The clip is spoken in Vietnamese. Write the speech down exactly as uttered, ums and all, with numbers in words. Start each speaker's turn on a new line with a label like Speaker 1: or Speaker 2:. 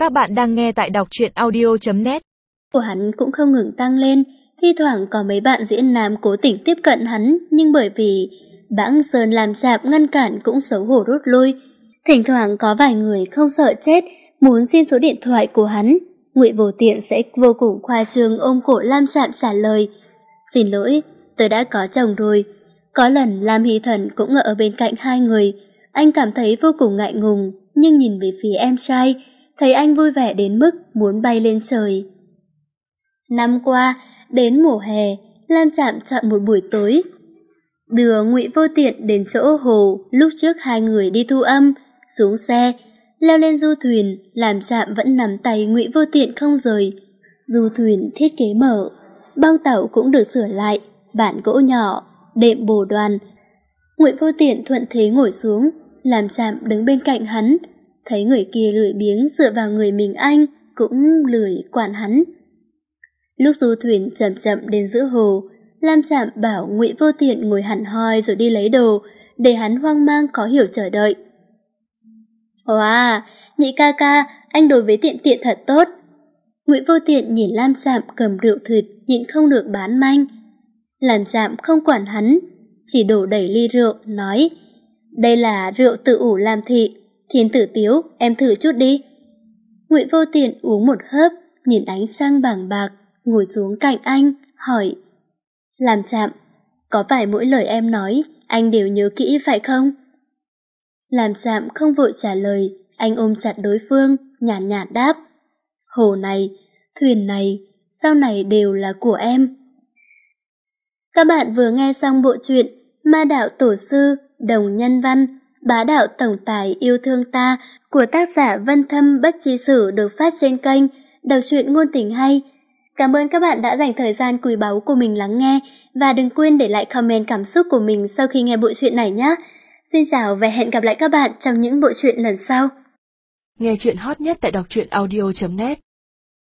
Speaker 1: Các bạn đang nghe tại đọc truyện audio chấm net.
Speaker 2: Của hắn cũng không ngừng tăng lên, thi thoảng có mấy bạn diễn nam cố tình tiếp cận hắn, nhưng bởi vì Bãng Sơn làm chạp ngăn cản cũng xấu hổ rút lui. Thỉnh thoảng có vài người không sợ chết muốn xin số điện thoại của hắn, Ngụy Vô Tiện sẽ vô cùng khoa trương ôm cổ Lam Trạm trả lời: "Xin lỗi, tôi đã có chồng rồi." Có lần Lam Hy Thần cũng ở bên cạnh hai người, anh cảm thấy vô cùng ngại ngùng, nhưng nhìn về phía em trai, thấy anh vui vẻ đến mức muốn bay lên trời. Năm qua, đến mùa hè, Lam Trạm chọn một buổi tối đưa Ngụy Vô Tiện đến chỗ hồ lúc trước hai người đi thu âm, xuống xe, leo lên du thuyền, Lam Trạm vẫn nắm tay Ngụy Vô Tiện không rời. Du thuyền thiết kế mở, bong tàu cũng được sửa lại, bản gỗ nhỏ, đệm bồ đoàn. Ngụy Vô Tiện thuận thế ngồi xuống, Lam Trạm đứng bên cạnh hắn, thấy người kia lười biếng dựa vào người mình anh, cũng lười quản hắn. Lúc du thuyền chậm chậm đến giữa hồ, Lam Trạm bảo Ngụy Vô Tiện ngồi hẳn hoi rồi đi lấy đồ, để hắn hoang mang khó hiểu chờ đợi. "Wow, nhị ca ca, anh đối với Tiện Tiện thật tốt." Ngụy Vô Tiện nhìn Lam Trạm cầm rượu thịt nhịn không được bán manh. Lam Trạm không quản hắn, chỉ đổ đầy ly rượu, nói: "Đây là rượu tự ủ Lam thị, Thiên Tử Tiếu, em thử chút đi." Ngụy Vô Tiện uống một hớp, nhìn ánh trăng bàng bạc, ngồi xuống cạnh anh, hỏi: "Lam Trạm, có phải mỗi lời em nói anh đều nhớ kỹ phải không?" Lam Trạm không vội trả lời, anh ôm chặt đối phương, nhàn nhạt, nhạt đáp: "Hồ này, thuyền này, sau này đều là của em." Các bạn vừa nghe xong bộ truyện Ma Đạo Tổ Sư, Đồng Nhân Văn, Bá Đạo Tổng Tài Yêu Thương Ta của tác giả Vân Thâm Bất Chi Sử được phát trên kênh Đọc Truyện Ngôn Tình Hay. Cảm ơn các bạn đã dành thời gian quý báu của mình lắng nghe, và đừng quên để lại comment cảm xúc của mình sau khi nghe bộ truyện này nhé. Xin chào và hẹn gặp lại các bạn trong những bộ truyện lần sau.
Speaker 1: Nghe truyện hot nhất tại đọc truyện audio chấm net.